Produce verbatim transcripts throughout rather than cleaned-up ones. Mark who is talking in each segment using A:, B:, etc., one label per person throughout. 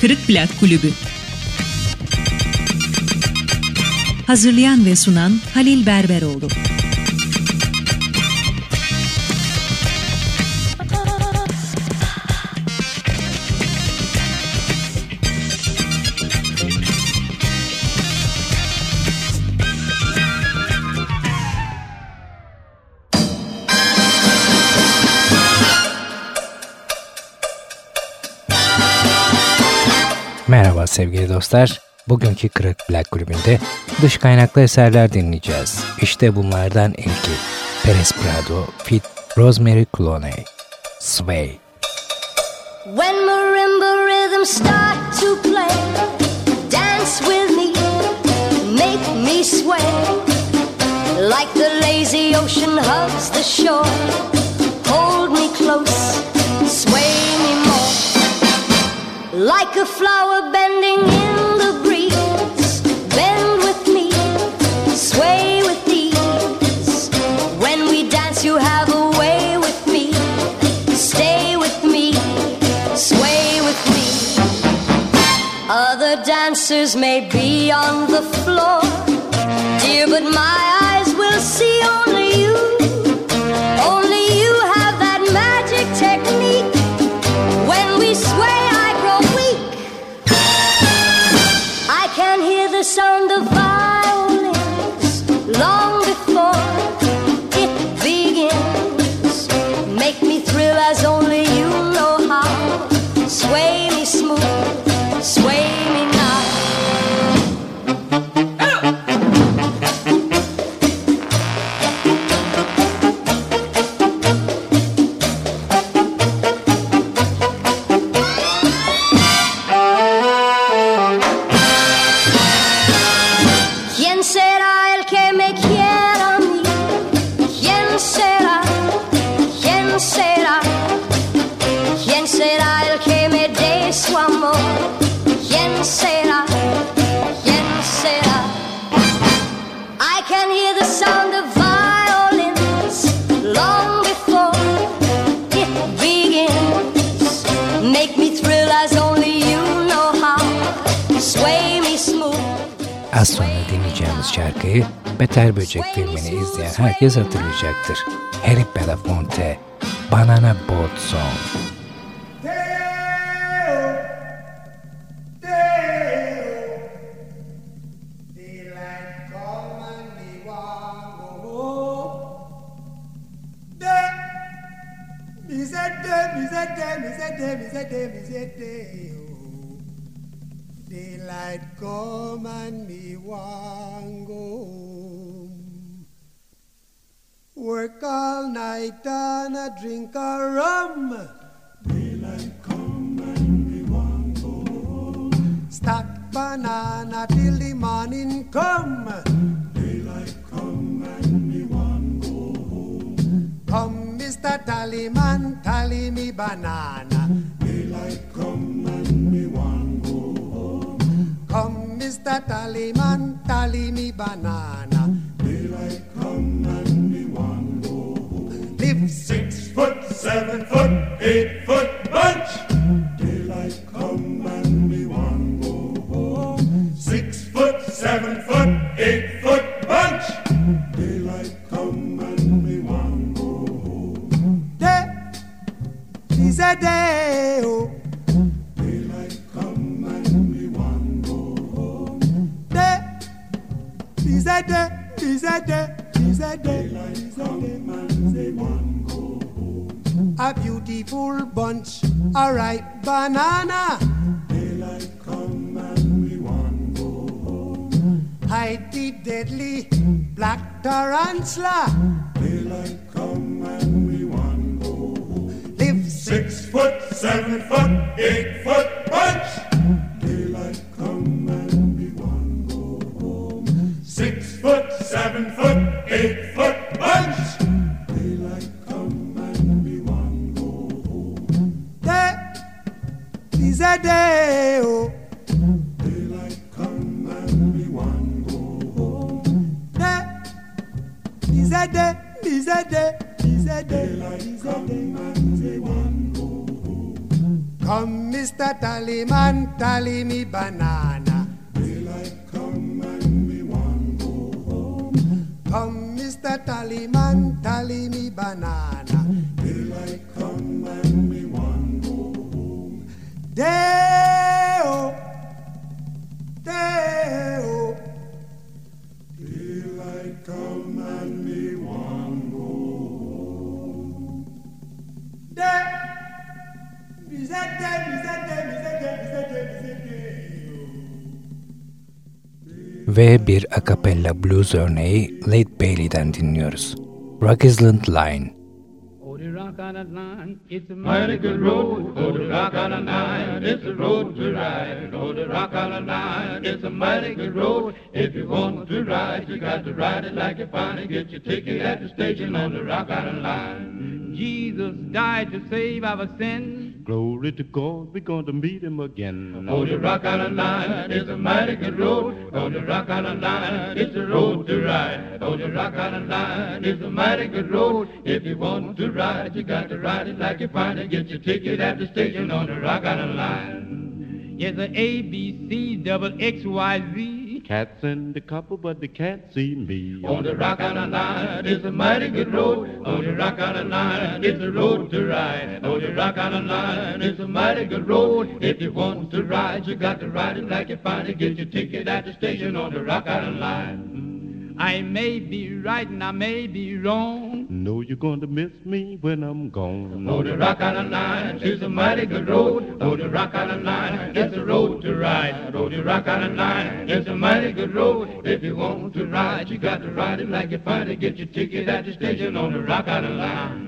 A: Kırık Plak Kulübü. Hazırlayan ve sunan Halil Berberoğlu.
B: Merhaba sevgili dostlar. Bugünkü Kırık Plak Kulübü'nde dış kaynaklı eserler dinleyeceğiz. İşte bunlardan ilki Perez Prado feat. Rosemary Clooney, Sway.
C: When marimba rhythms start to play, dance with me, make me sway, like the lazy ocean hugs the shore, hold me close, sway me more, like a flower bending in the breeze, bend with me, sway with ease, when we dance you have a way with me, stay with me, sway with me. Other dancers may be on the floor, dear, but my eyes will see only you. Only you have that magic technique. When we sway, I grow weak. I can hear the sound of violins long before it begins. Make me thrill as only you know how. Sway me smooth, sway me now. ¿Quién será el que me quiera a mí? ¿Quién será? ¿Quién será? ¿Quién será el que me dé su amor? ¿Quién será? ¿Quién será? I can hear the sound of violins long before it begins. Make me thrill as only you know how. Sway me smooth.
B: Az sonra dinleyeceğimiz şarkıyı Beter Böcek filmini izleyen herkes hatırlayacaktır. Harry Belafonte, Banana Boat Song.
D: Daylight come and me want go home. Work all night and a drink a rum. Daylight come and me want go home. Stack banana till the morning come. Daylight come and me want go home. Come, Mister Tallyman, tally me banana. Daylight come and me want go home. Come, Mister Tallyman, tally me banana. Daylight come and me want go home. Live six foot, seven foot, eight foot bunch. Daylight come and me want go home. Six foot, seven foot, eight foot bunch. Daylight come and me want go home. Day is a day, oh. Daylight come and me want go home. Day is a day, is a day, is a day. Daylight come and me want go home. A beautiful bunch, a ripe banana. Daylight come and we want go home. Hide the deadly black tarantula. Daylight come and we want go home. Live six foot, seven foot, eight foot bunch. Daylight come and we want go home. Six foot, seven foot, eight foot bunch. Daylight come and we want go home. Day is a day, oh. Daylight come and we want go home. Day is a day, is a day, is a day. Daylight come and we want go home. Come, Mister Tallyman, tally me banana. Daylight come and me want go home. Come, Mister Tallyman, tally me banana. Daylight come and me want go home. Day-o, day-o. Daylight come and me want go home. Day.
B: Ve bir akapella blues örneği Lead Bailey'den dinliyoruz. Rock Island Line.
E: Oh, the Rock Island Line, it's a mighty good road. Oh, the Rock Island Line, it's a road to ride. Oh, the Rock Island Line, it's a mighty good road. If you want to ride, you got to ride it like you find it. Get your ticket at the station on the Rock Island Line. Jesus died to save our sins.
F: Glory to God, we're going to meet him again.
E: Oh, the Rock Island Line is a mighty good road. Oh, the Rock Island Line is a road to ride. Oh, the Rock Island Line is a mighty good road. If you want to ride, you got to ride it like you find it. Get your ticket at the station on the Rock Island Line. Yes, a A, B, C, double X, Y, Z.
F: Cats in the couple, but they can't see me.
E: On the Rock Island Line is a mighty good road. On the Rock Island Line is a road to ride. On the Rock Island Line is a mighty good road. If you want to ride, you got to ride it like you find it. Get your ticket at the station on the Rock Island Line. I may be right and I may be wrong.
F: Know you're going to miss me when I'm gone.
E: Oh, the Rock Island Line is a mighty good road. Oh, the Rock Island Line is a road to ride. Oh, the Rock Island Line is a mighty good road. If you want to ride, you got to ride it like you find it. Get your ticket at the station on the Rock Island Line.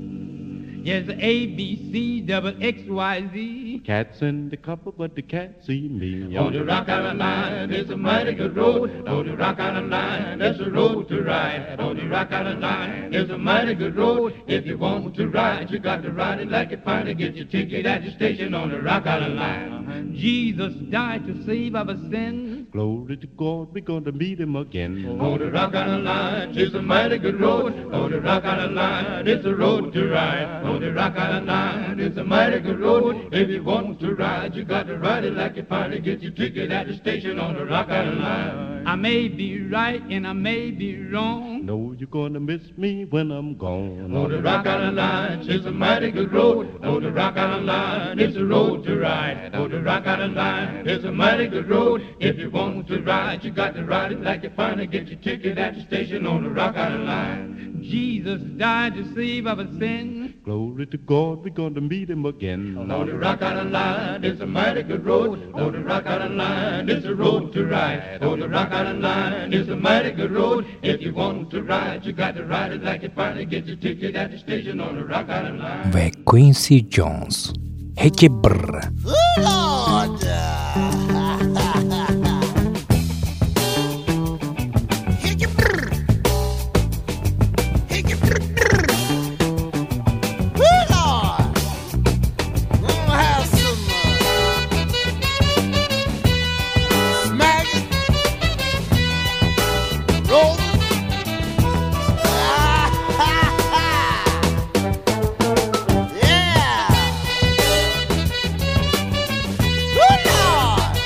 E: Yes, A, B, C, double X, Y, Z.
F: Cats in the couple, but they can't see me.
E: On the Rock Island Line is a mighty good road. On the Rock Island Line, that's a road to ride. On the Rock Island Line is a mighty good road. If you want to ride, you got to ride it like you find it. Get your ticket at the station on the Rock Island Line. Jesus died to save our sins.
F: Glory to God, we're going to meet him again.
E: On the Rock Island Line is a mighty good road. On the Rock Island Line is a road to ride. On the Rock Island Line is a mighty good road. If you want to ride, you got to ride it like you find it. Get your ticket at the station on the Rock Island Line. I may be right and I may be wrong.
F: Know you're going to miss me when I'm gone.
E: On the Rock Island Line is a mighty good road. On the Rock Island Line is a road to ride. On the Rock Island Line is a mighty good road. If you want to ride, you got to ride it like you find it. Get your ticket at the station on the Rock Island Line. Jesus died to save our sins.
F: Glory to God, we're going to meet him again.
E: On the Rock Island Line is a mighty good road. On the Rock Island Line is a road to ride. On the Rock Island Line is a mighty good road. If you want to ride, you got to ride it like you find it. Get your ticket at the station on the Rock Island Line.
B: Ve Quincy Jones. Heki brr.
G: Lord! Yeah! Good Lord!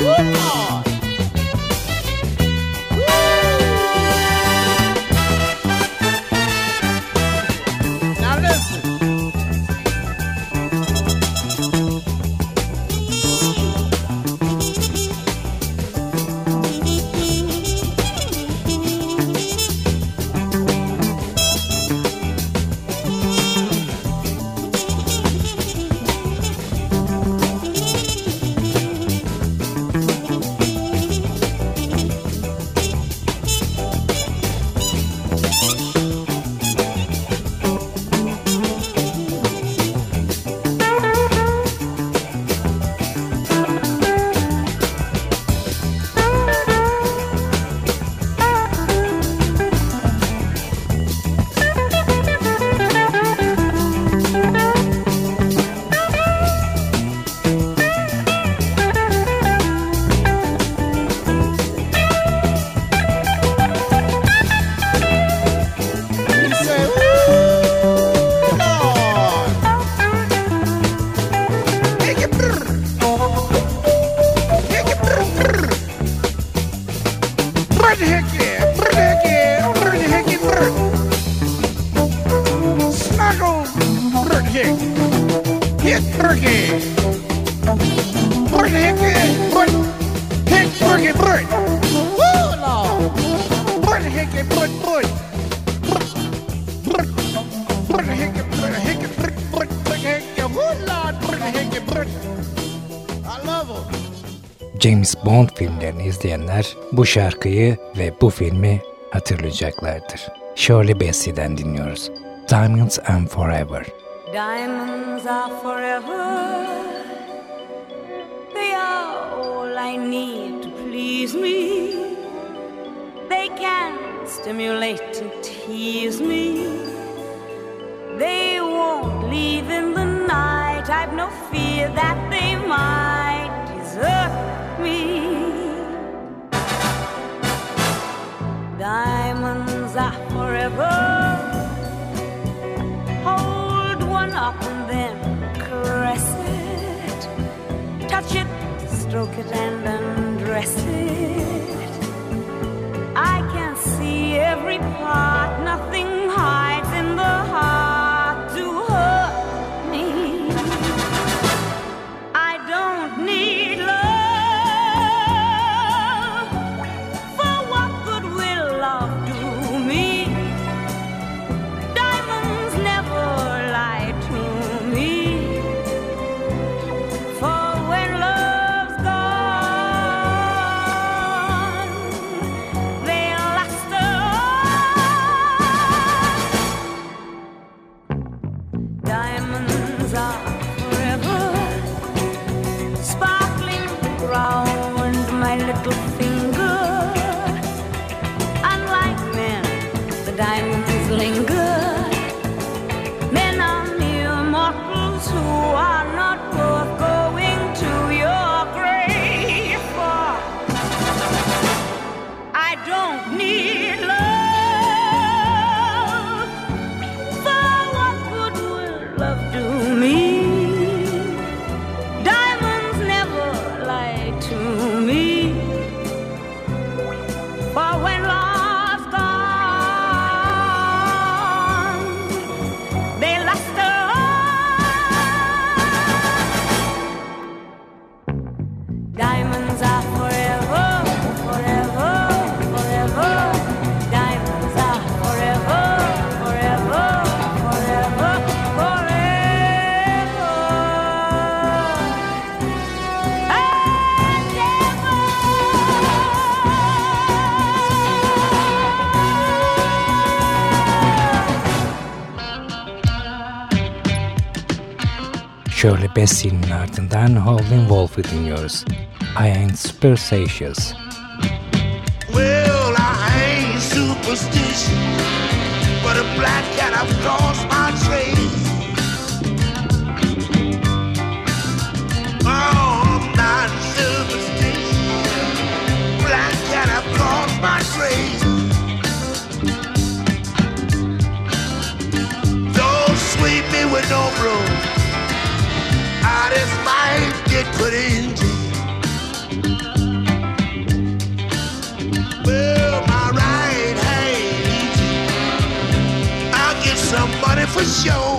B: James Bond filmlerini izleyenler bu şarkıyı ve bu filmi hatırlayacaklardır. Shirley Bassey'den dinliyoruz. Diamonds and Forever.
G: Diamonds are forever. They are all I need to please me. They can stimulate and tease me. They won't leave in the night. I've no fear that they might desert me. Diamonds are forever. Hold one up and then caress it. Touch it, stroke it and undress it. I can see every part. Nothing hides in the heart to hurt me. I don't need love. For what good will love do me? Diamonds never lie to me. For when love's gone, they'll last on. Diamonds are forever. Sparkling round my little finger. Unlike men, the diamonds linger. Men are mere mortals who are not worth going to your grave for. I don't need love. For what good will love do me? Diamonds never lie to me. For when love's gone, they last on. Diamonds are forever, forever, forever. Diamonds are forever, forever, forever, forever. And ever.
B: Shirley Bassey'nin ardından Howlin' Wolf'u dinliyoruz. I Ain't Superstitious.
H: Well, I ain't superstitious, but a black cat I've crossed my trail. Oh, I'm not superstitious, black cat I've crossed my trail. Don't sweep me with no broom. I just might get put in jail. show.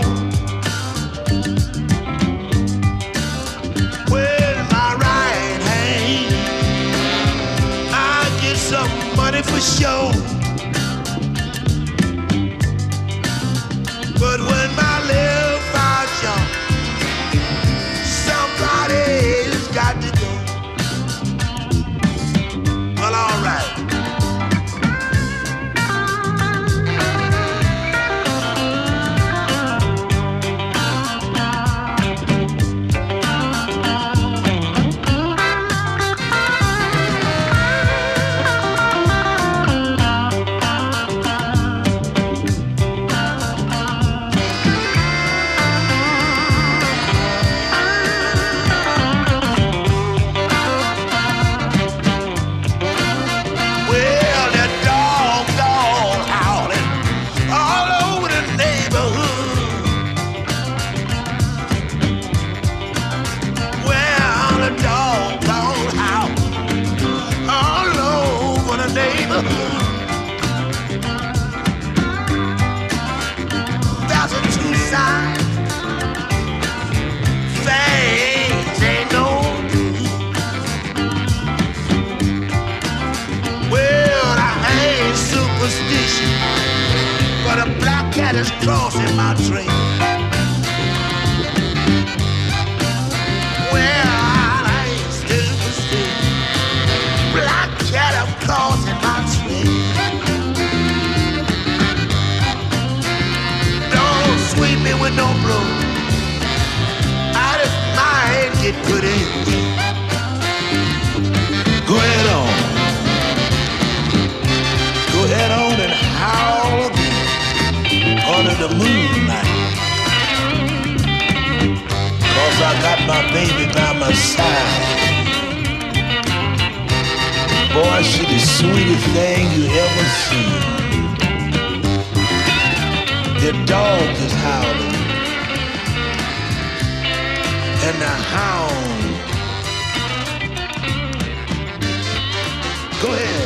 H: With my right hand, I get some money for sure. But when my left eye jump, somebody's got to go. Well, all right. But a black cat is crossing my train. Well, I ain't superstitious. Black cat is crossing my train. Don't sweep me with no blow. Out of my head get put in. Go ahead on. Go ahead on and howl under the moonlight. Cause I got my baby by my side. Boy, she the sweetest thing you ever seen. The dog is howling and the hound. Go ahead.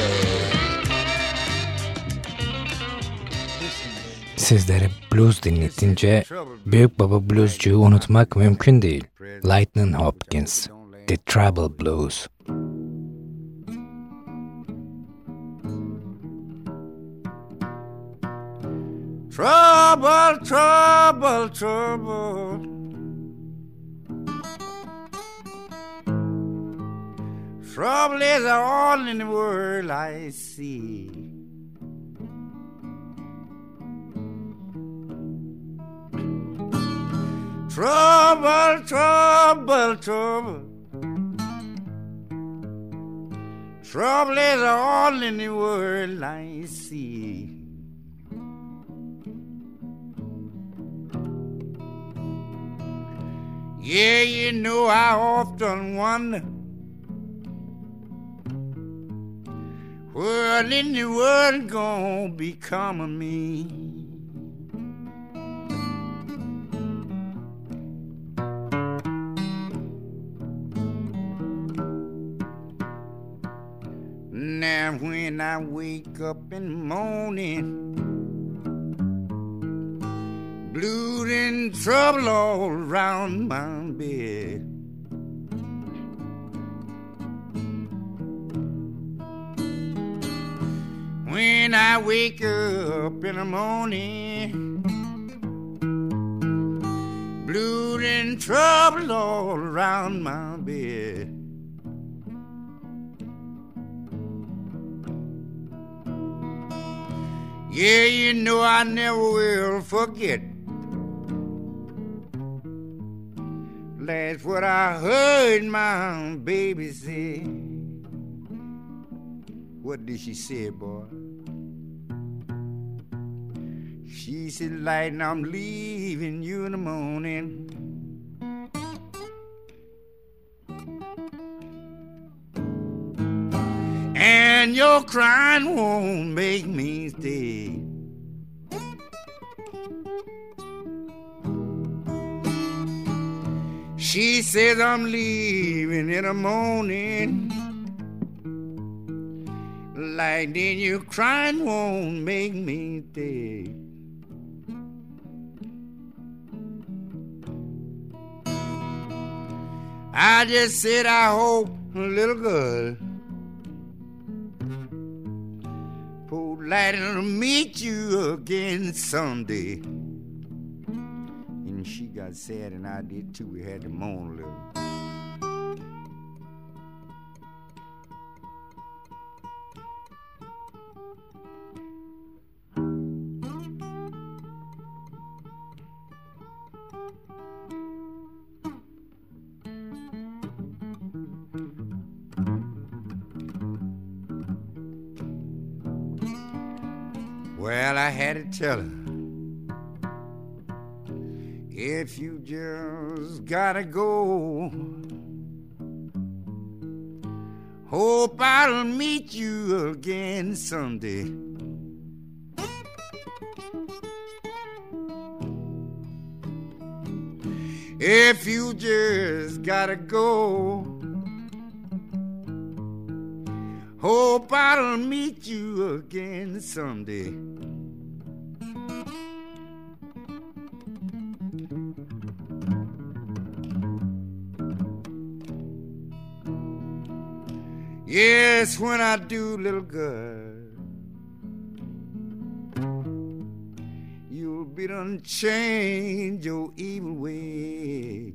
B: Sizleri blues dinletince büyük baba bluescuyu unutmak mümkün değil. Lightning Hopkins, The Trouble Blues.
I: Trouble, trouble, trouble. Trouble is all in the world I see. Trouble, trouble, trouble. Trouble is all in the world I see. Yeah, you know I often wonder what in the world gonna become of me. Now when I wake up in the morning, blues and trouble all around my bed. When I wake up in the morning, blues and trouble all around my bed. Yeah, you know I never will forget. That's what I heard my baby say. What did she say, boy? She said, Lighten, I'm leaving you in the morning. And your crying won't make me stay. She says I'm leaving in the morning. Like then you crying won't make me stay. I just said I hope, little girl, poor laddie will meet you again someday. And she got sad and I did too. We had to mourn a little. Well, I had to tell her, if you just gotta go, hope I'll meet you again someday. If you just gotta go, hope I'll meet you again someday. Yes, when I do, little girl, you'll be done change your evil way.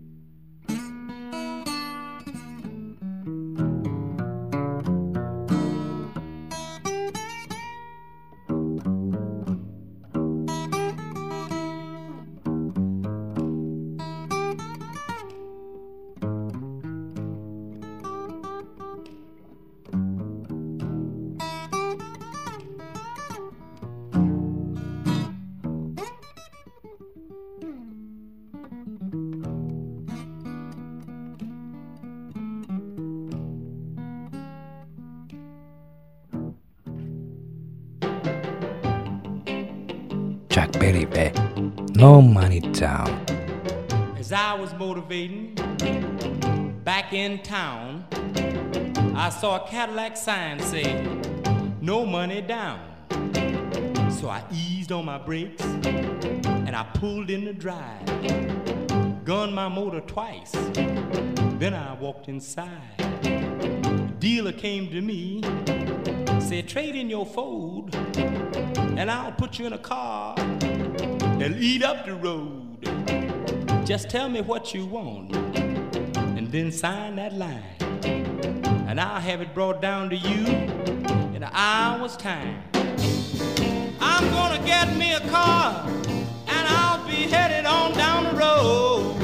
B: Chuck Berry ve No Money Down.
J: As I was motivating back in town, I saw a Cadillac sign say, no money down. So I eased on my brakes and I pulled in the drive, gunned my motor twice, then I walked inside. The dealer came to me, said, trade in your Ford and I'll put you in a car that'll eat up the road. Just tell me what you want and then sign that line, and I'll have it brought down to you in an hour's time. I'm gonna get me a car and I'll be headed on down the road.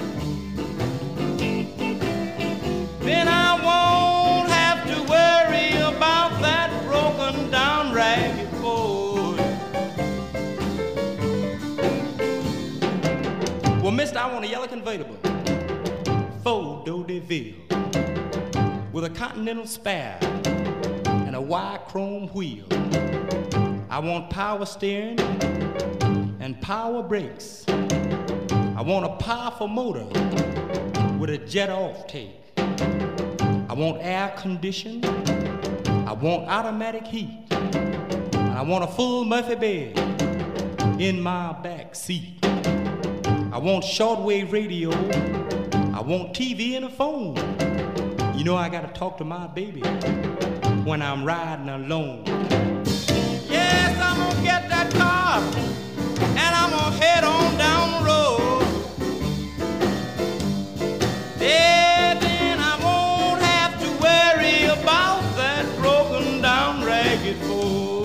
J: Then I won't have to worry about that broken down ragged Ford. Well, mister, I want a yellow convertible, Ford D'Hauteville, with a Continental spare and a wide chrome wheel. I want power steering and power brakes. I want a powerful motor with a jet off take. I want air conditioning. I want automatic heat. And I want a full Murphy bed in my back seat. I want shortwave radio. I want T V and a phone. You know I gotta talk to my baby when I'm riding alone. Yes, I'm gonna get that car and I'm gonna head on down the road. Yeah, then I won't have to worry about that broken down ragged Ford.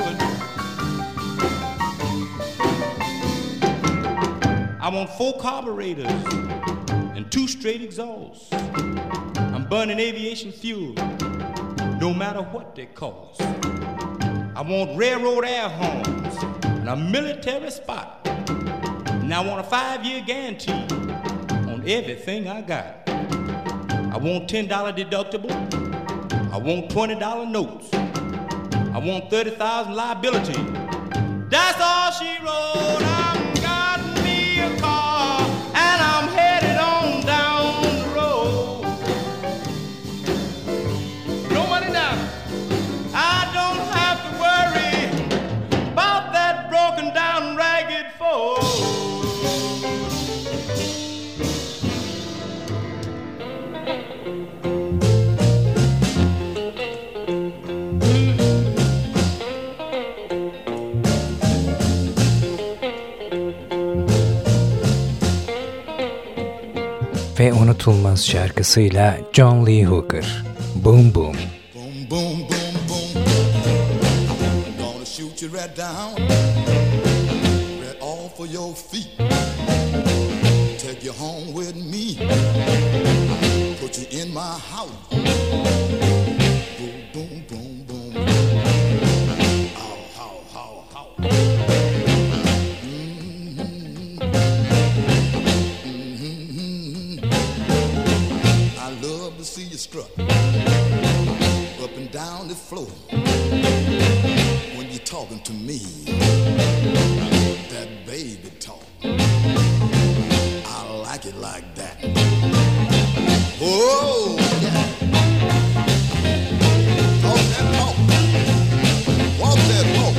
J: I want four carburetors and two straight exhausts. I'm burning aviation fuel, no matter what they cost. I want railroad air horns and a military spot. And I want a five-year guarantee on everything I got. I want ten dollars deductible. I want twenty dollars notes. I want thirty thousand dollars liability. That's all she wrote. I'm got me a car and I'm headed on down the road. No money down. I don't have to worry about that broken down ragged Ford.
B: unutulmaz şarkısıyla John Lee Hooker, Boom Boom.
K: Boom, boom, boom, boom. Gonna shoot you right down, right off of your feet. Take you home with me, put you in my house. Boom, boom, boom, boom. How, how, how, how. Mm-hmm. Mm-hmm. I love to see you strut up and down the floor when you're talking to me. That baby talk, I like it like that. Oh, yeah. Talk that talk. Walk that walk.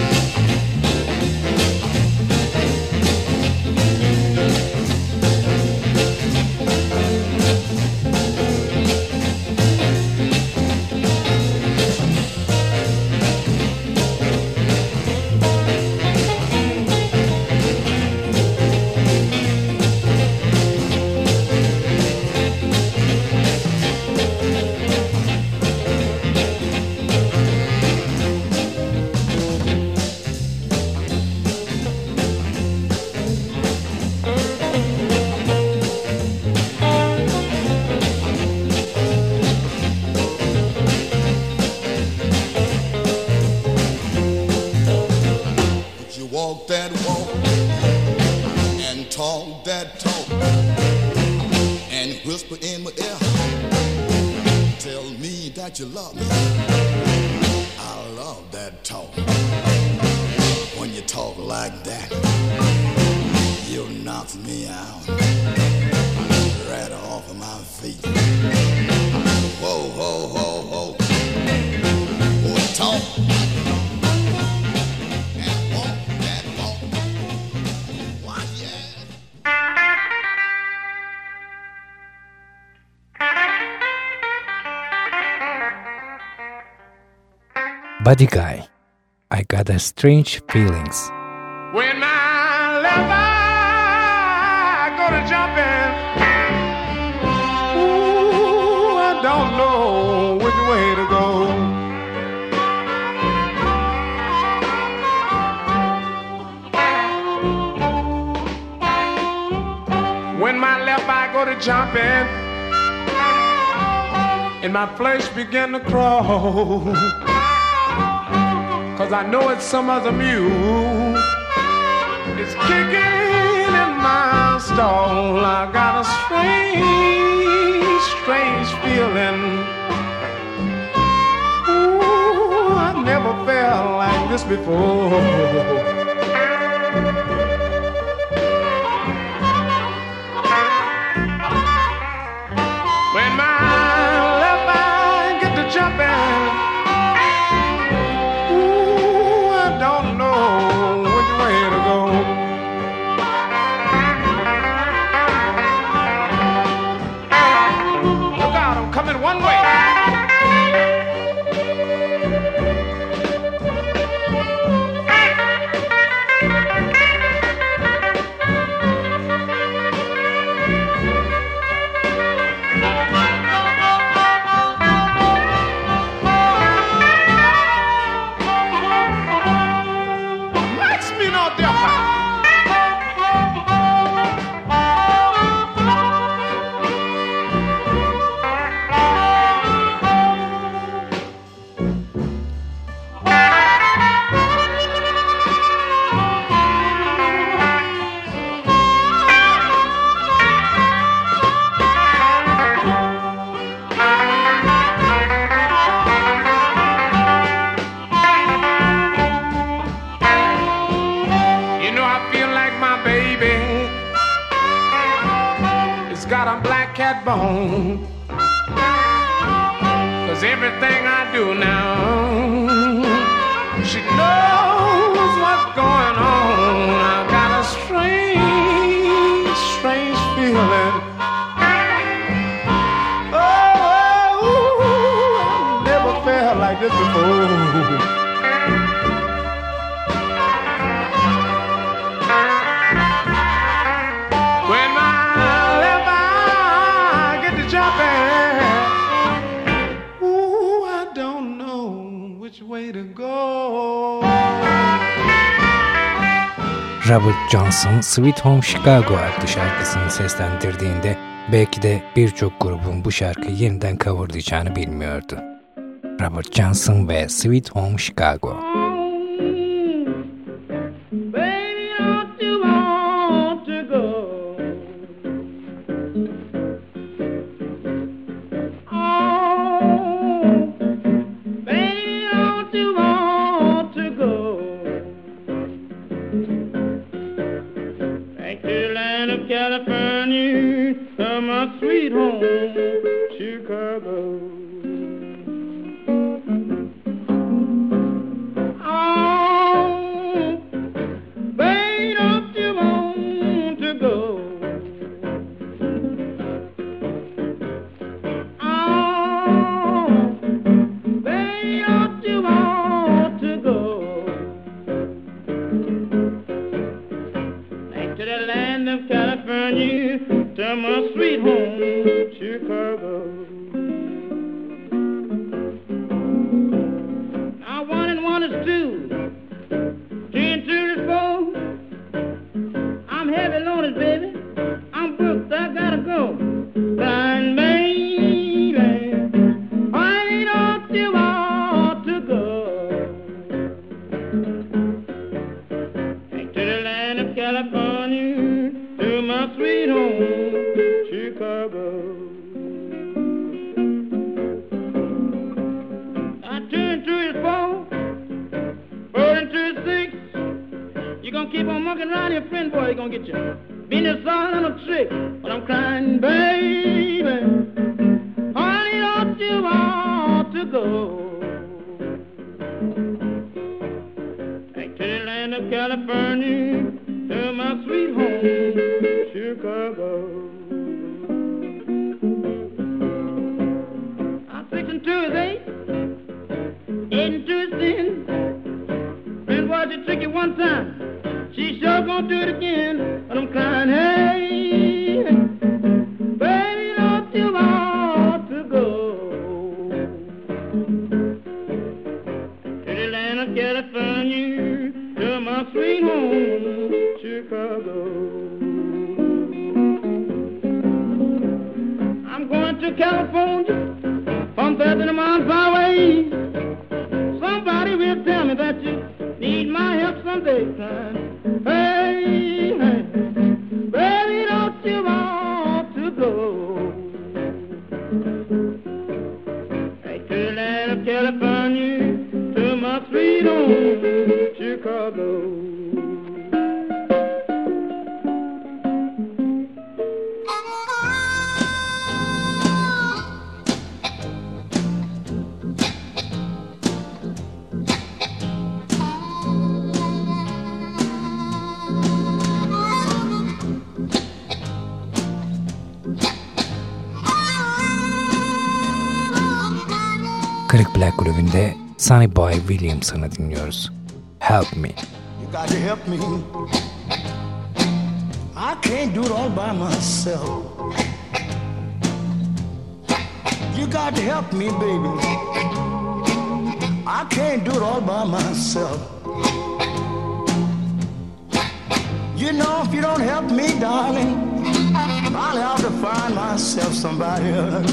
K: Walk that walk and talk that talk and whisper in my ear, tell me that you love me. I love that talk. When you talk like that, you knock me out right off of my feet. Whoa, whoa, whoa, whoa. Boy, talk.
B: Buddy Guy, I Got a Strange Feelings.
E: When my left eye go to jumping, ooh, I don't know which way to go. When my left eye go to jumping, and my flesh begin to crawl, 'cause I know it's some other mule. It's kicking in my stall. I got a strange, strange feeling. Ooh, I never felt like this before. When my left eye get to jumping, don't know which way to go. Look out, I'm coming one way. Bone. 'Cause everything I do now, she knows what's going on. I got a strange, strange feeling. Oh, ooh, I never felt like this before. When my left eye
L: way to go.
B: Robert Johnson, Sweet Home Chicago adlı şarkısını seslendirdiğinde belki de birçok grubun bu şarkıyı yeniden coverlayacağını bilmiyordu. Robert Johnson ve Sweet Home Chicago.
E: California, come my sweet home, Chicago. Oh, babe, don't you want to go? Oh, babe, don't you want to go? Back to the land of California, to my sweet home, Chicago. Now one and one is two, two and two is four. I'm heavy loaded, baby. I'm booked, I gotta go. Blind baby, why don't you want to go? Back to the land of California, to my sweet home, Chicago. I turn to his four, four and two is six. You gonna keep on monkeying around your friend, boy, you gonna get you. Venus all on a trick, but I'm crying, baby. Honey, don't you want to go? Back to the land of California, to my sweet home, Chicago. I'm six and two is eight, eight and two is ten. Friend, why'd you trick you one time? She sure gonna do it again, but I'm crying, hey, baby, don't you want to go? To the land of California, to my sweet home, Chicago. I'm going to California, from thirty miles away. Somebody will tell me that you need my help someday, son. Hey, hey, baby, don't you want to go? Back to the land of California, to my sweet home, Chicago.
B: Kırık Black Kulübü'nde Sonny Boy Williamson'ı dinliyoruz. Help Me.
M: You got to help me. I can't do it all by myself. You got to help me, baby. I can't do it all by myself. You know, if you don't help me, darling, I'll have to find myself somebody else.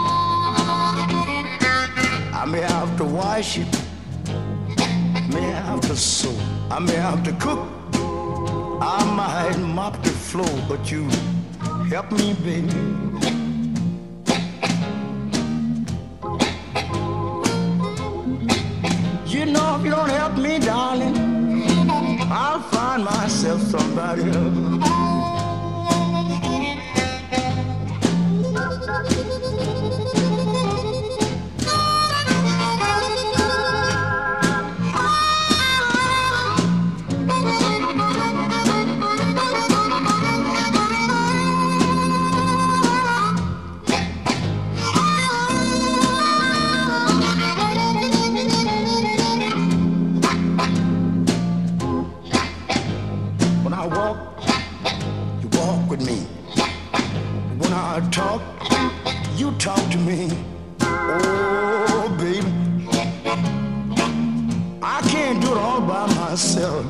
M: I may have to wash it, may have to sew, I may have to cook, I might mop the floor, but you help me, baby. You know, if you don't help me, darling, I'll find myself somebody else. myself.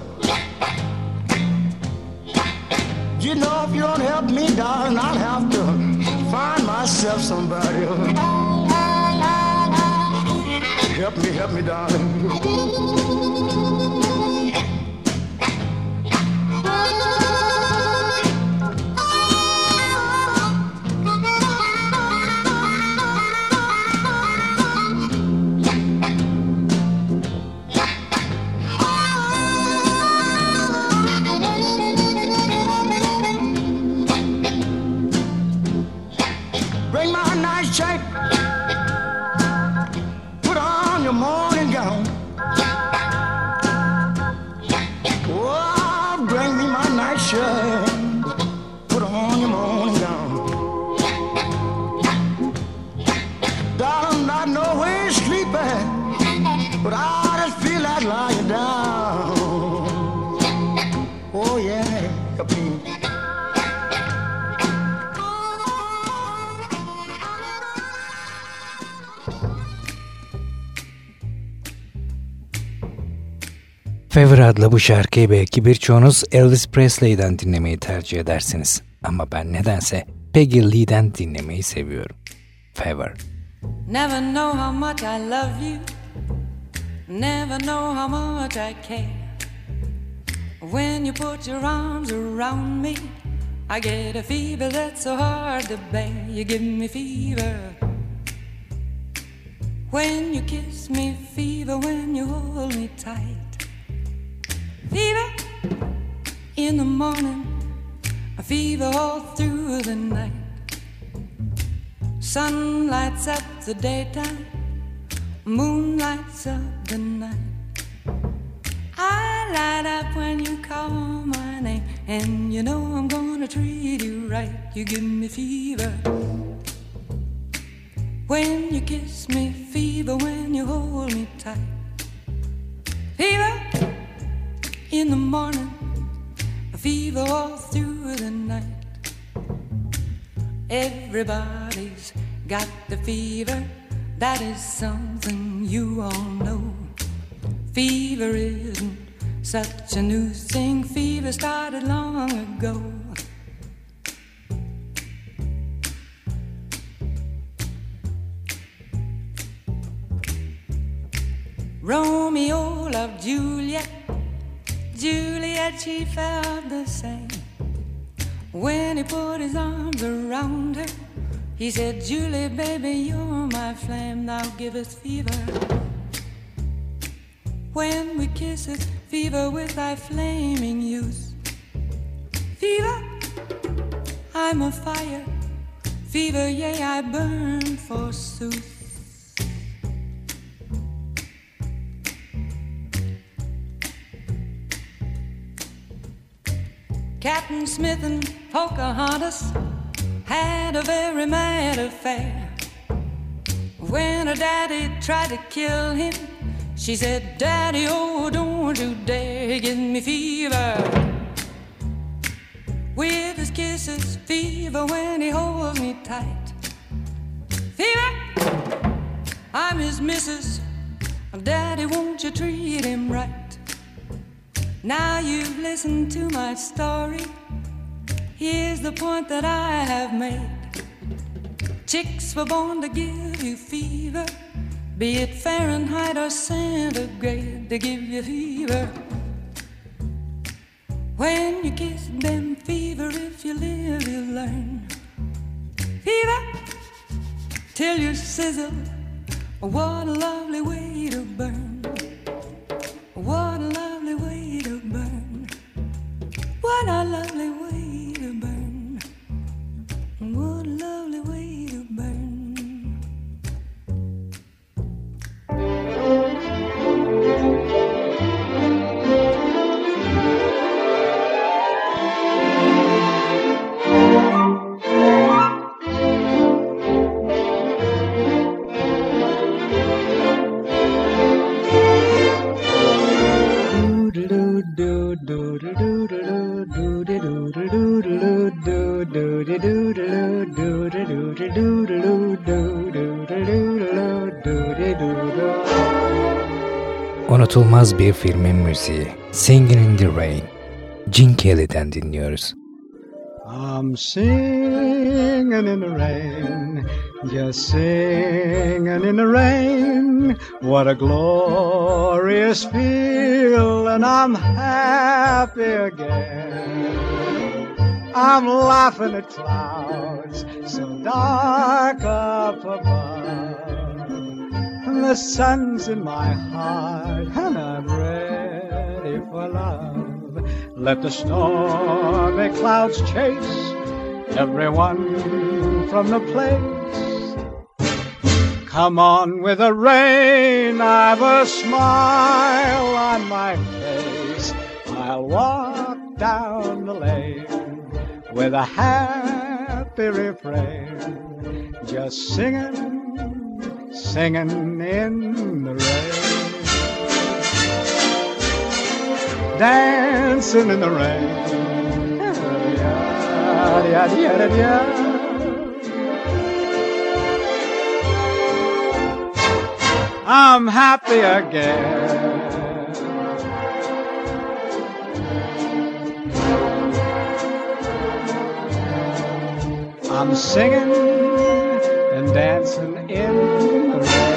M: You know, if you don't help me, darling, I'll have to find myself somebody else. Help me, help me, darling. Bring my nice check. Put on your morning gown. Oh, bring me my nice shirt. Put on your morning gown. Darling, I know where you're sleeping, but I just feel like lying down. Oh yeah, help me.
B: Fever adlı bu şarkıyı belki birçoğunuz Elvis Presley'den dinlemeyi tercih edersiniz. Ama ben nedense Peggy Lee'den dinlemeyi seviyorum. Fever.
L: Never know how much I love you. Never know how much I care. When you put your arms around me, I get a fever that's so hard to bear. You give me fever. When you kiss me, fever when you hold me tight. Fever in the morning, a fever all through the night. Sun lights up the daytime, moon lights up the night. I light up when you call my name, and you know I'm gonna treat you right. You give me fever when you kiss me, fever when you hold me tight. Fever in the morning, a fever all through the night. Everybody's got the fever, that is something you all know. Fever isn't such a new thing, fever started long ago. Romeo loved Juliet, Juliet, she felt the same. When he put his arms around her, he said, Julie, baby, you're my flame, now give us fever. When we kiss it, fever with thy flaming youth. Fever, I'm a fire, fever, yea, I burn forsooth. Captain Smith and Pocahontas had a very mad affair. When her daddy tried to kill him, she said, Daddy, oh, don't you dare give me fever. With his kisses, fever when he holds me tight. Fever, I'm his missus, Daddy, won't you treat him right? Now you've listened to my story, here's the point that I have made. Chicks were born to give you fever, be it Fahrenheit or centigrade, they give you fever. When you kiss them, fever, if you live, you learn. Fever, till you sizzle, what a lovely way to burn. What a lovely way to burn. What a lovely way to burn. What a lovely way to burn.
B: unutulmaz bir filmin müziği Singing in the Rain, Gene Kelly'den dinliyoruz.
N: I'm singing in the rain, just singing in the rain. What a glorious feeling, I'm happy again. I'm laughing at clouds so dark up above, and the sun's in my heart, and I'm ready for love. Let the stormy clouds chase everyone from the place. Come on with the rain, I've a smile on my face. I'll walk down the lane with a happy refrain, just singing, singing in the rain. Dancing in the rain. I'm happy again. I'm singing and dancing in the rain.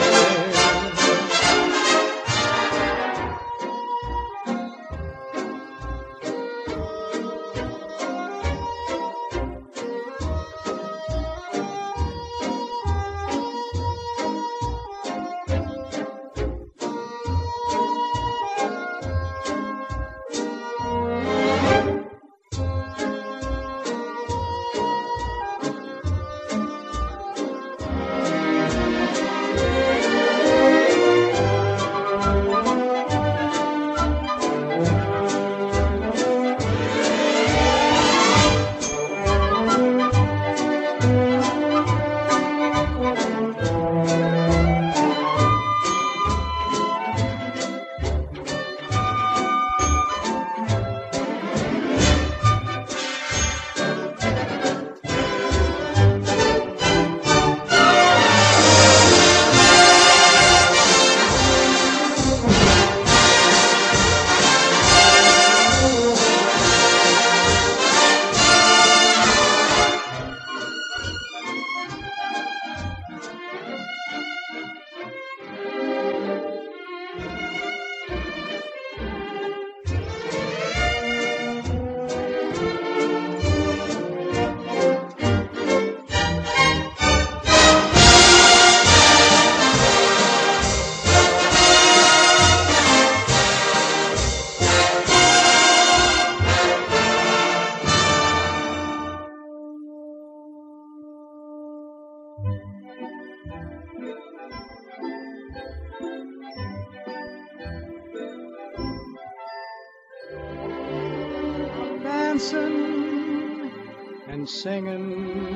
N: Dancing and singing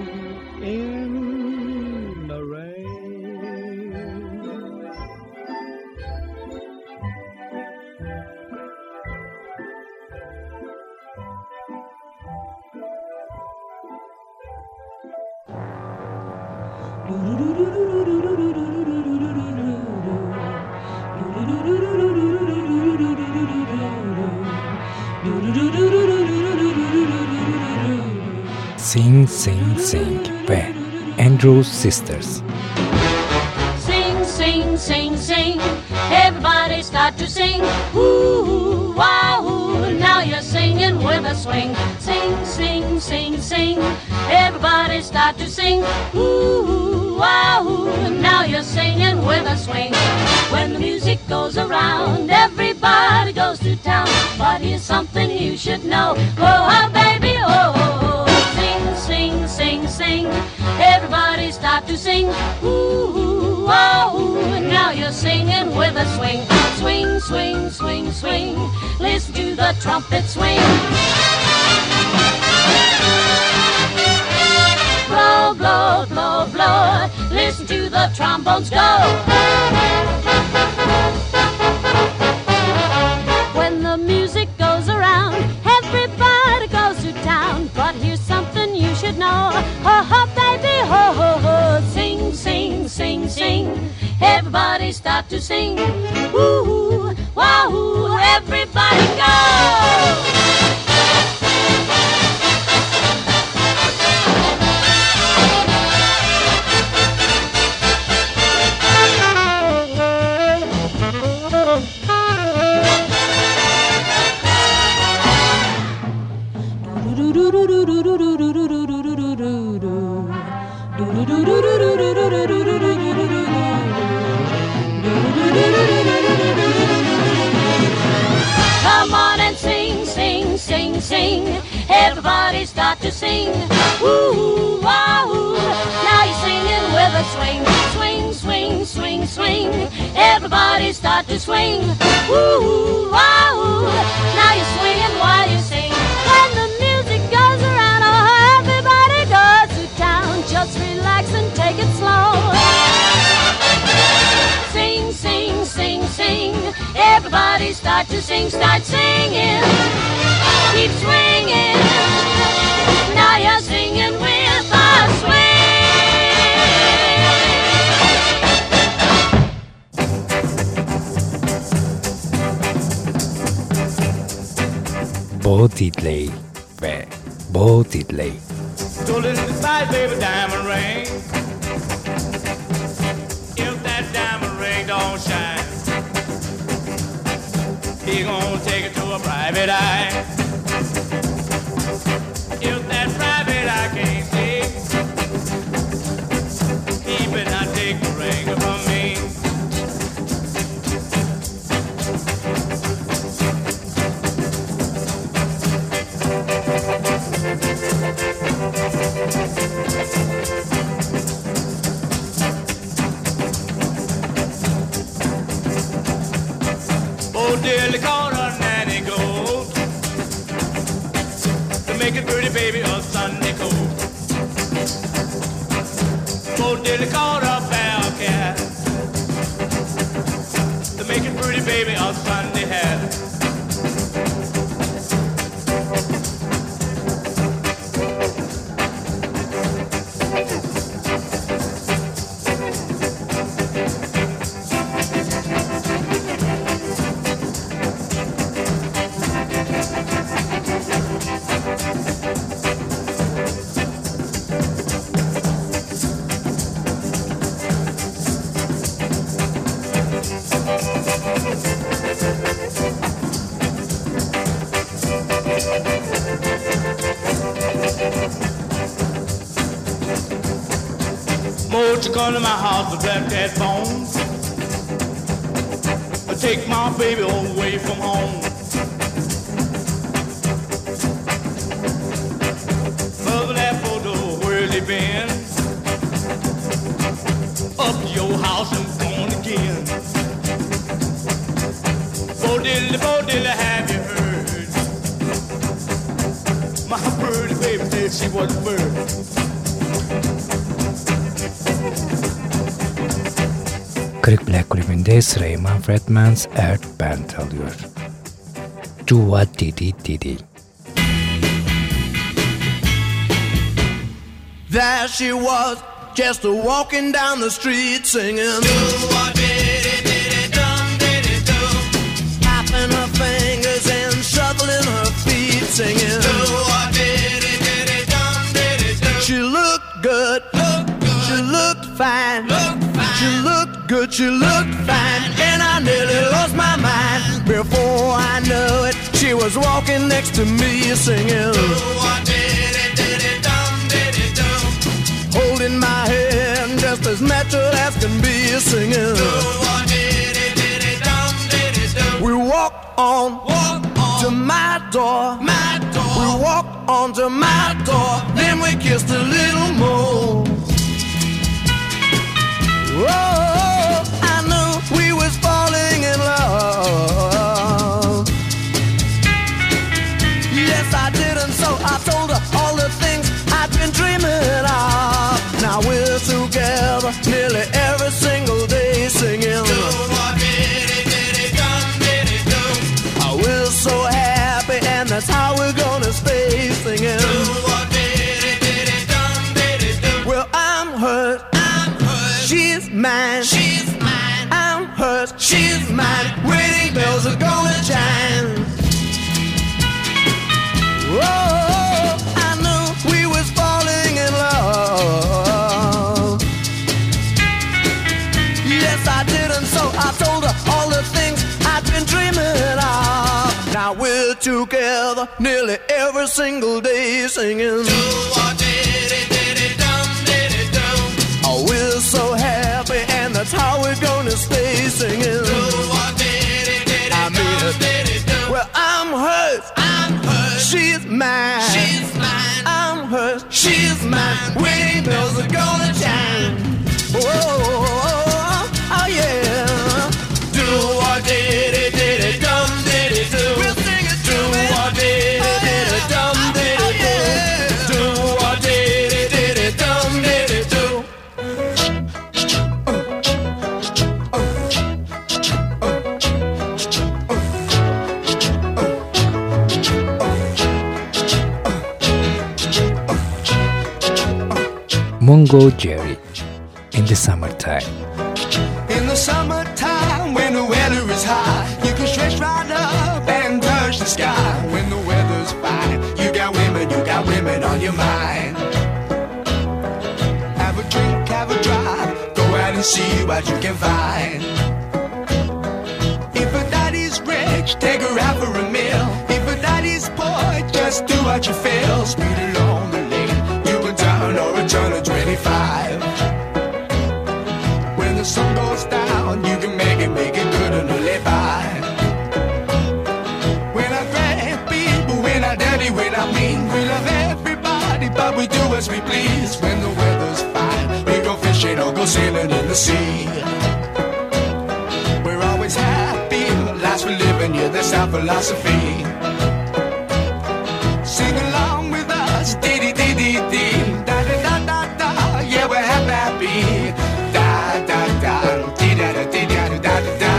N: in the rain.
B: Sing, Sing, Sing ve Andrews Sisters.
O: Sing, sing, sing, sing. Everybody start to sing. Ooh, wow, now you're singing with a swing. Sing, sing, sing, sing. Everybody start to sing. Ooh, wow, now you're singing with a swing. When the music goes around, everybody goes to town. But here's something you should know. Oh, oh baby, oh, oh, oh. Sing, sing, sing. Everybody start to sing. Ooh, oh, now you're singing with a swing. Swing, swing, swing, swing. Listen to the trumpet swing. Blow, blow, blow, blow. Listen to the trombones go. When the music goes around, everybody goes to town. But here's something you should know. Ho, ho, baby, ho, ho, ho. Sing, sing, sing, sing. Everybody start to sing. Ooh, wahoo, everybody go! Come on and sing, sing, sing, sing. Everybody start to sing. Woo, wahoo. Now you're singing with a swing. Swing, swing, swing, swing. Everybody start to swing. Woo, wahoo. Now you're swinging while you sing. When the music goes around, oh, everybody goes to town. Just relax and take it slow. Sing, sing, sing, sing. Everybody start to sing, start singing. Keep swinging. Now you're singing with a swing.
B: Bo Diddley ve Bo Diddley.
J: So listen to size, baby, diamond ring. If that diamond ring don't shine, he gonna take it to a private eye. If that private eye can't see, he better not take the ring from me. Oh, dearly called her nanny goat to make a pretty baby a Sunday coat. Oh, dearly called her bell cat to make a pretty baby a Sunday hat. Won't you come to my house and black that phone? Take my baby away from home. Mother, that photo, where's he been? Up to your house and gone again. Bo diddly, bo diddly, have you heard? My birdie baby said she was a bird.
B: Kırık Black Kulübü'nde sırayı Manfred Mann's Earth Band alıyor. Do What Didi Didi.
P: There she was, just a walking down the street singing. Do what diddy diddy dum diddy do. Tapping her fingers and shuffling her feet singing. Do what diddy diddy dum diddy do. She looked good, looked good. She looked fine, looked fine. She looked good, she looked fine, and I nearly lost my mind. Before I knew it, she was walking next to me singing. Do what diddy diddy dum diddy do. Holding my hand just as natural as can be singing. Do what diddy diddy dum diddy do. We walked on, walk on to my door, my door. We walked on to my door, then we kissed a little more. Oh, I knew we was falling in love. Yes, I did, and so I told her all the things I'd been dreaming of. Now we're together nearly every single day singing. Do what diddy diddy dum diddy do. Oh, we're so happy, and that's how we're gonna stay singing. Do what diddy diddy dum diddy do. Well, I'm hurt. She's mine. She's she's mine. Wedding bells are gonna chime. Whoa, I knew we was falling in love. Yes, I did, and so I told her all the things I'd been dreaming of. Now we're together nearly every single day singing. Oh, we're so happy, and that's how we're gonna stay singing. I mean, well, I'm hers, I'm hers. She's mine, she's mine. I'm hers, she's mine. Wedding bells are gonna chime. Oh, oh, oh yeah. Do or did it, did it, dum did it do. We'll sing it. Do or did it, did it, dum did it do. Do or did it, did it, dum did it do.
B: Mungo Jerry, In the Summertime.
P: In the summertime, when the weather is high, you can stretch right up and touch the sky. When the weather's fine, you got women, you got women on your mind. Have a drink, have a drive, go out and see what you can find. If a daddy's rich, take her out for a meal. If a daddy's poor, just do what you feel. Speed along the lane, you can turn or a turn of twenty-five. When the sun goes down, you can make it, make it good and live by. When I grab people, when I dirty, when I mean, we love everybody, but we do as we please. When the weather's fine, we go fishing or go sailing in the sea. We're always happy, lives we're living, yeah, that's our philosophy. Sing along with us, dee dee dee dee dee, da da da da da, yeah, we're happy. Da da da, dee da da dee da da da da.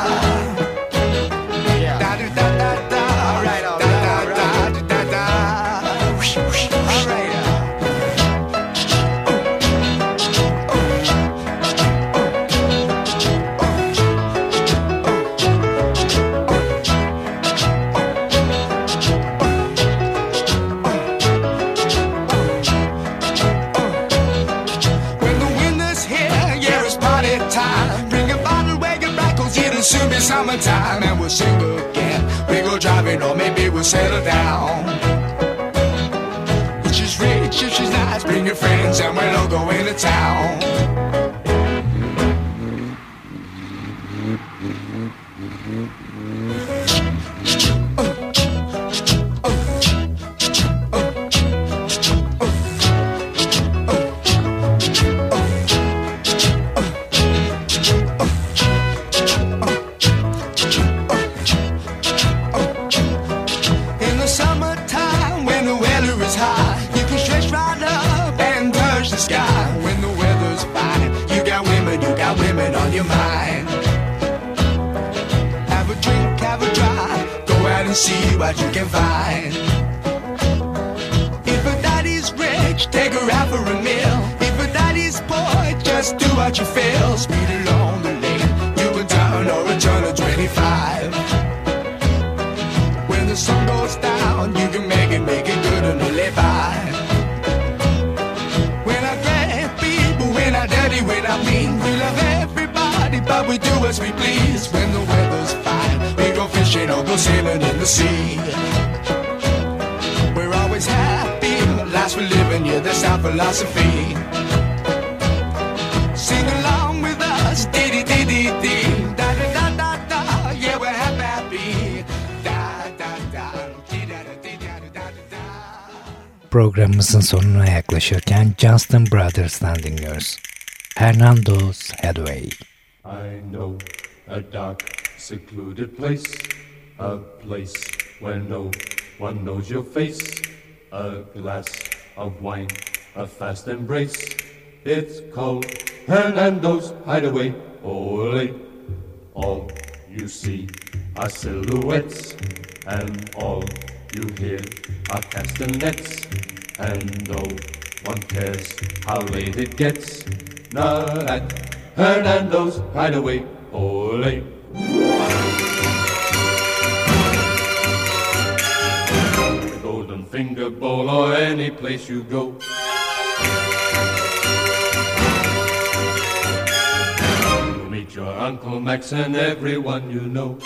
P: Da da da da da, all right, all right, da da da da da. All right. Soon be summertime and we'll sing again. We go driving or maybe we'll settle down. If she's rich, if she's nice, bring your friends and we'll all go into town. See what you can find. If a daddy's rich, take her out for a meal. If a daddy's poor, just do what you feel. Speed along the lane, you can turn or a turn of twenty-five. When the sun goes down, you can make it, make it good and live by. When I grab people, when I dirty, when I mean, we love everybody, but we do as we please. When the weather's fine, we go fishing or go sailing in the sea. We're always happy, lives we're living, yeah, that's our philosophy. Sing along with us, dee dee dee dee dee, da da da da da, yeah, we're happy, da da da, dee da da dee da da da da.
B: Programımızın sonuna yaklaşırken Johnston Brothers'tan dinliyoruz. Hernando's Headway.
Q: I know a dark, secluded place, a place where no one knows your face, a glass of wine, a fast embrace. It's called Hernando's Hideaway. Ole, all you see are silhouettes, and all you hear are castanets, and no one cares how late it gets. Not at Hernando's Hideaway. Ole. Finger Bowl or any place you go. You'll meet your Uncle Max and everyone you know.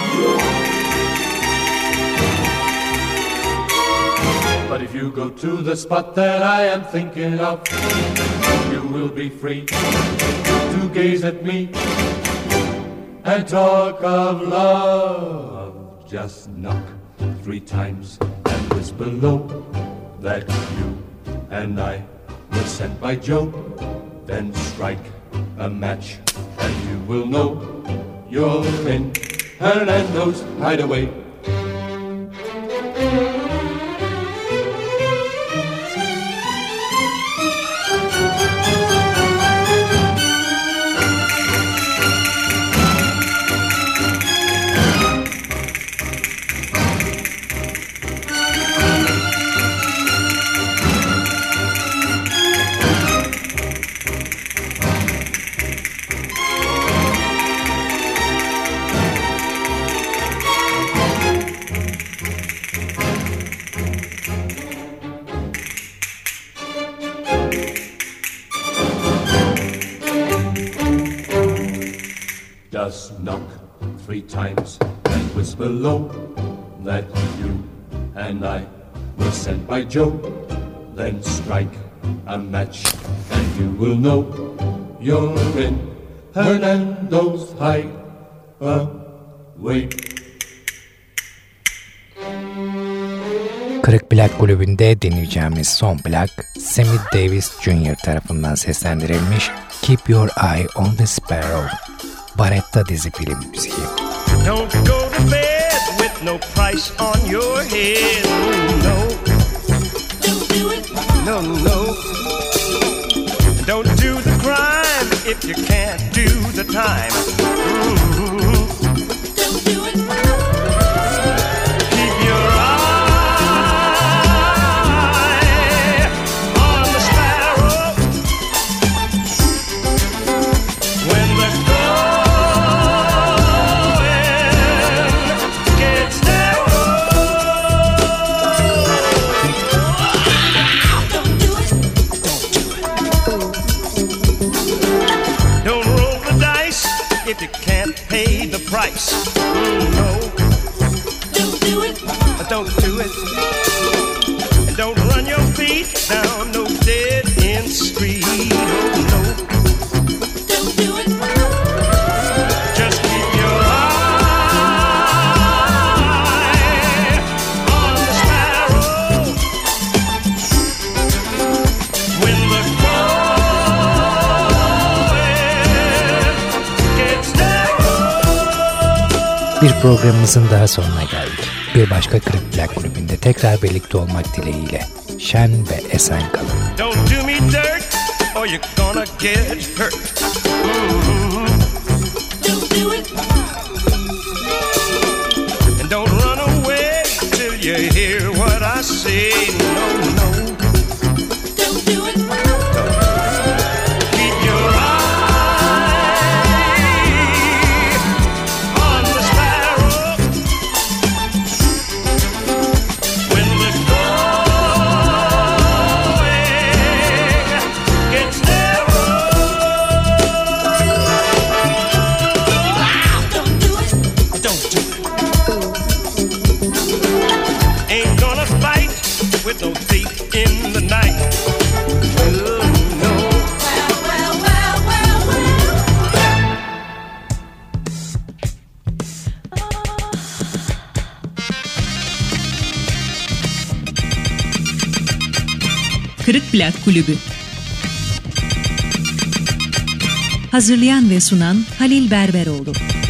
Q: But if you go to the spot that I am thinking of, you will be free to gaze at me and talk of love. Just knock three times and whisper low that you and I were sent by Joe. Then strike a match and you will know you're in Hernando's hideaway. Just knock three times and whisper low that you and I were sent by Joe. Then strike a match and you will know you're in Hernando's hideaway.
B: Kırık Plak Kulübü'nde dinleyeceğimiz son plak, Sammy Davis Junior tarafından seslendirilmiş Keep Your Eye on the Sparrow, Baretta dizi film müziği.
R: Don't go to bed with no price on your head, no. Don't do it. No, no. Don't do the crime if you can't do the time. Mm-hmm. Don't do it. Keep your eye on the sparrow when the going gets narrow. Don't do it. Don't do it. Don't roll the dice if you can't pay the price. Mm, no. Don't do it. Don't do it. And don't run your feet down no dead end street. Oh no. Don't do it. Just keep your eye on the sparrow when the going gets narrow.
B: Bir programımızın daha sonuna geldik. Bir başka Kırık Plak Kulübü'nde tekrar birlikte olmak dileğiyle. Şen ve esen kalın.
R: Don't do me dirt or you're gonna get hurt. Mm-hmm. Don't do it. And don't run away till you hear what I say. No, no. Don't do it. Keep your eye on the sparrow when the going gets narrow. Don't do it. Don't do it. Ain't gonna fight with no thief in the night. Oh, no. Well, well, well, well, well.
A: Kırık Plak Kulübü. Hazırlayan ve sunan Halil Berberoğlu.